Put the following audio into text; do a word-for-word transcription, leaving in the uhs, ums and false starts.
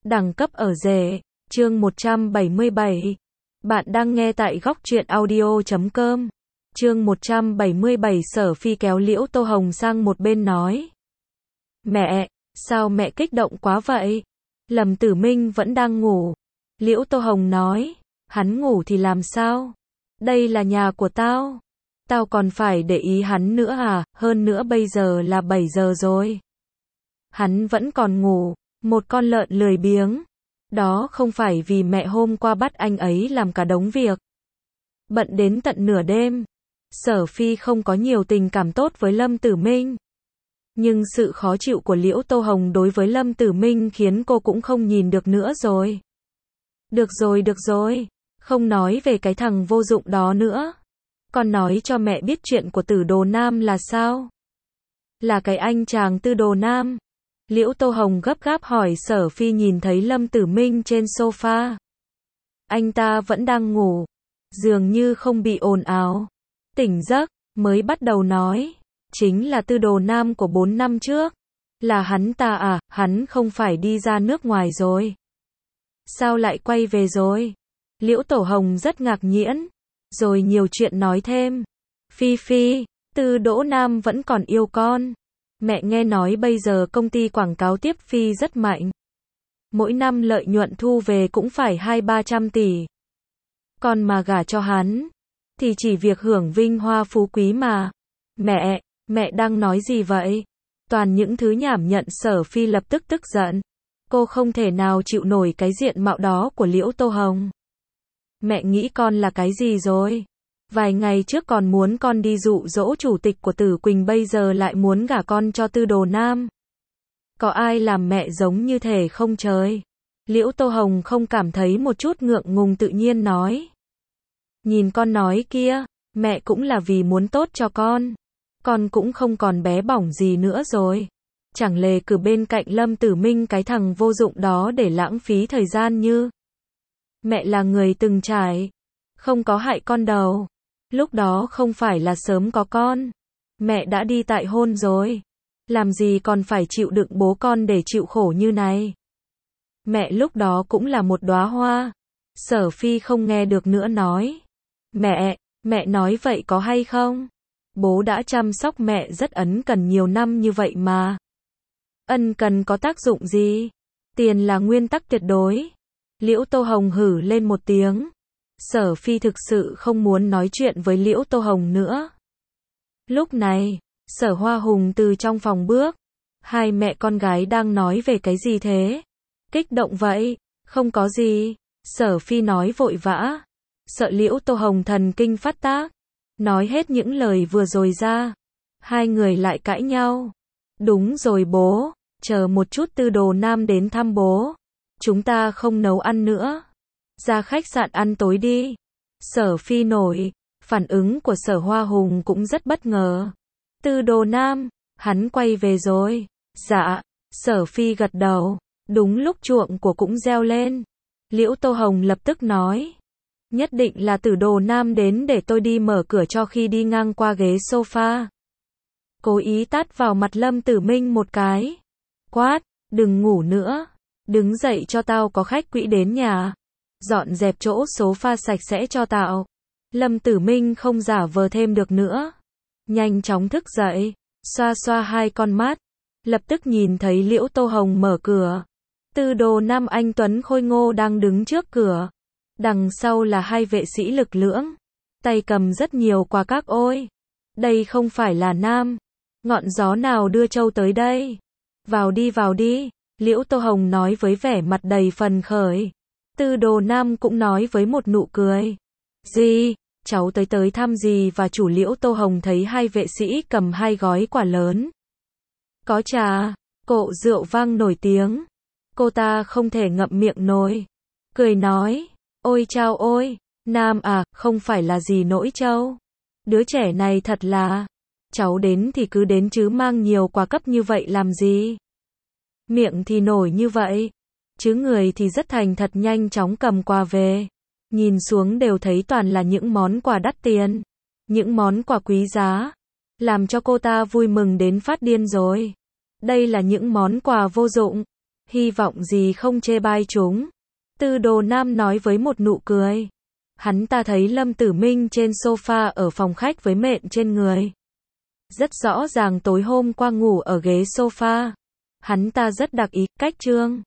Đẳng cấp ở rể, chương một trăm bảy mươi bảy. Bạn đang nghe tại góc truyện audio chấm com. Chương một trăm bảy mươi bảy. Sở Phi kéo Liễu Tô Hồng sang một bên nói. Mẹ, sao mẹ kích động quá vậy? Lâm Tử Minh vẫn đang ngủ. Liễu Tô Hồng nói, hắn ngủ thì làm sao? Đây là nhà của tao. Tao còn phải để ý hắn nữa à, hơn nữa bây giờ là bảy giờ rồi. Hắn vẫn còn ngủ, một con lợn lười biếng. Đó không phải vì mẹ hôm qua bắt anh ấy làm cả đống việc. Bận đến tận nửa đêm. Sở Phi không có nhiều tình cảm tốt với Lâm Tử Minh. Nhưng sự khó chịu của Liễu Tô Hồng đối với Lâm Tử Minh khiến cô cũng không nhìn được nữa rồi. Được rồi, được rồi. Không nói về cái thằng vô dụng đó nữa. Con nói cho mẹ biết chuyện của Tử Đồ Nam là sao? Là cái anh chàng Tư Đồ Nam. Liễu Tô Hồng gấp gáp hỏi. Sở Phi nhìn thấy Lâm Tử Minh trên sofa. Anh ta vẫn đang ngủ. Dường như không bị ồn ào. Tỉnh giấc, mới bắt đầu nói. Chính là Tư Đồ Nam của bốn năm trước. Là hắn ta à, hắn không phải đi ra nước ngoài rồi. Sao lại quay về rồi? Liễu Tổ Hồng rất ngạc nhiên. Rồi nhiều chuyện nói thêm. Phi Phi, Tư Đỗ Nam vẫn còn yêu con. Mẹ nghe nói bây giờ công ty quảng cáo tiếp Phi rất mạnh. Mỗi năm lợi nhuận thu về cũng phải hai ba trăm tỷ. Con mà gả cho hắn, thì chỉ việc hưởng vinh hoa phú quý mà. Mẹ, mẹ đang nói gì vậy? Toàn những thứ nhảm nhặn. Sở Phi lập tức tức giận. Cô không thể nào chịu nổi cái diện mạo đó của Liễu Tô Hồng. Mẹ nghĩ con là cái gì rồi? Vài ngày trước còn muốn con đi dụ dỗ chủ tịch của Tử Quỳnh, bây giờ lại muốn gả con cho Tư Đồ Nam. Có ai làm mẹ giống như thể không trời? Liễu Tô Hồng không cảm thấy một chút ngượng ngùng, tự nhiên nói. Nhìn con nói kia, mẹ cũng là vì muốn tốt cho con. Con cũng không còn bé bỏng gì nữa rồi. Chẳng lẽ cứ bên cạnh Lâm Tử Minh cái thằng vô dụng đó để lãng phí thời gian như. Mẹ là người từng trải. Không có hại con đâu. Lúc đó không phải là sớm có con. Mẹ đã đi tại hôn rồi. Làm gì còn phải chịu đựng bố con để chịu khổ như này. Mẹ lúc đó cũng là một đóa hoa. Sở Phi không nghe được nữa nói. Mẹ, mẹ nói vậy có hay không? Bố đã chăm sóc mẹ rất ân cần nhiều năm như vậy mà. Ân cần có tác dụng gì? Tiền là nguyên tắc tuyệt đối. Liễu Tô Hồng hử lên một tiếng. Sở Phi thực sự không muốn nói chuyện với Liễu Tô Hồng nữa. Lúc này, Sở Hoa Hùng từ trong phòng bước. Hai mẹ con gái đang nói về cái gì thế? Kích động vậy? Không có gì. Sở Phi nói vội vã. Sợ Liễu Tô Hồng thần kinh phát tác. Nói hết những lời vừa rồi ra. Hai người lại cãi nhau. Đúng rồi bố. Chờ một chút, Tư Đồ Nam đến thăm bố. Chúng ta không nấu ăn nữa. Ra khách sạn ăn tối đi. Sở Phi nổi. Phản ứng của Sở Hoa Hùng cũng rất bất ngờ. Tư Đồ Nam, hắn quay về rồi. Dạ. Sở Phi gật đầu. Đúng lúc chuộng của cũng reo lên. Liễu Tô Hồng lập tức nói. Nhất định là Tử Đồ Nam đến, để tôi đi mở cửa cho. Khi đi ngang qua ghế sofa, cố ý tát vào mặt Lâm Tử Minh một cái. Quát, đừng ngủ nữa. Đứng dậy cho tao, có khách quý đến nhà. Dọn dẹp chỗ sofa sạch sẽ cho tao. Lâm Tử Minh không giả vờ thêm được nữa. Nhanh chóng thức dậy. Xoa xoa hai con mắt. Lập tức nhìn thấy Liễu Tô Hồng mở cửa. Tư Đồ Nam anh tuấn khôi ngô đang đứng trước cửa. Đằng sau là hai vệ sĩ lực lưỡng. Tay cầm rất nhiều quà cáp. Ôi, đây không phải là Nam. Ngọn gió nào đưa trâu tới đây? Vào đi, vào đi. Liễu Tô Hồng nói với vẻ mặt đầy phấn khởi. Tư Đồ Nam cũng nói với một nụ cười. Gì? Cháu tới tới thăm gì và chủ? Liễu Tô Hồng thấy hai vệ sĩ cầm hai gói quà lớn. Có trà, cộ rượu vang nổi tiếng. Cô ta không thể ngậm miệng nổi. Cười nói. Ôi chao ôi, Nam à, không phải là gì nỗi trâu. Đứa trẻ này thật là. Cháu đến thì cứ đến chứ mang nhiều quà cấp như vậy làm gì? Miệng thì nổi như vậy, chứ người thì rất thành thật, nhanh chóng cầm quà về. Nhìn xuống đều thấy toàn là những món quà đắt tiền, những món quà quý giá, làm cho cô ta vui mừng đến phát điên rồi. Đây là những món quà vô dụng. Hy vọng gì không chê bai chúng. Tư Đồ Nam nói với một nụ cười. Hắn ta thấy Lâm Tử Minh trên sofa ở phòng khách với mện trên người. Rất rõ ràng tối hôm qua ngủ ở ghế sofa. Hắn ta rất đặc ý, cách Trương